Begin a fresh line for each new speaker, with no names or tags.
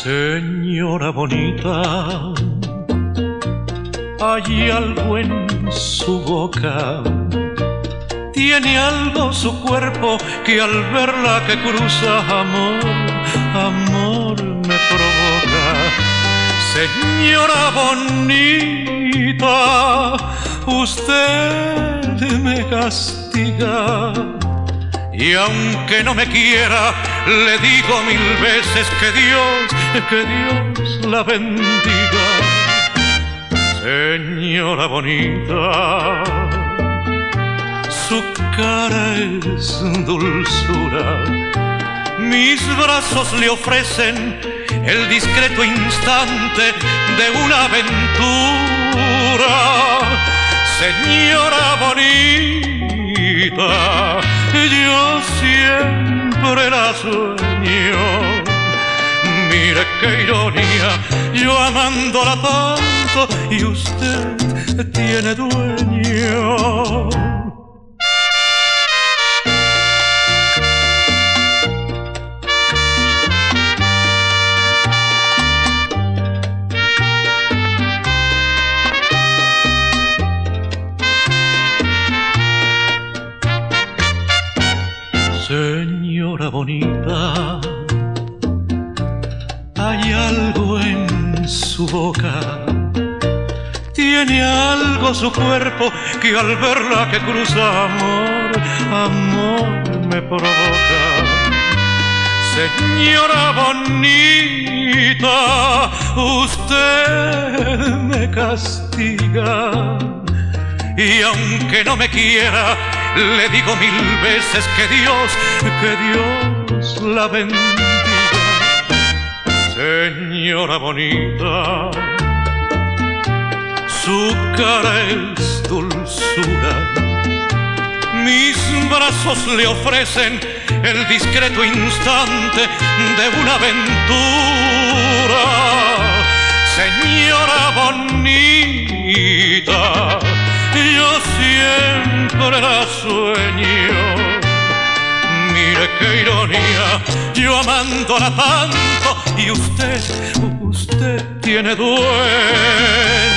Señora bonita, hay algo en su boca, tiene algo su cuerpo que al verla que cruza amor, amor me provoca. Señora bonita, usted me castiga y aunque no me quiera, le digo 1000 veces que Dios la bendiga. Señora bonita, su cara es dulzura, mis brazos le ofrecen el discreto instante de una aventura. Señora bonita, yo siempre la sueño. Mire qué ironía, yo amándola tanto y usted tiene dueño. Señora bonita, hay algo en su boca, tiene algo su cuerpo que al verla que cruza amor, amor me provoca. Señora bonita, usted me castiga y aunque no me quiera, le digo 1000 veces que Dios la bendiga. Señora bonita, su cara es dulzura, mis brazos le ofrecen el discreto instante de una aventura. Señora bonita, yo siempre la sueño. Mire qué ironía, yo amándola tanto y usted tiene dueño.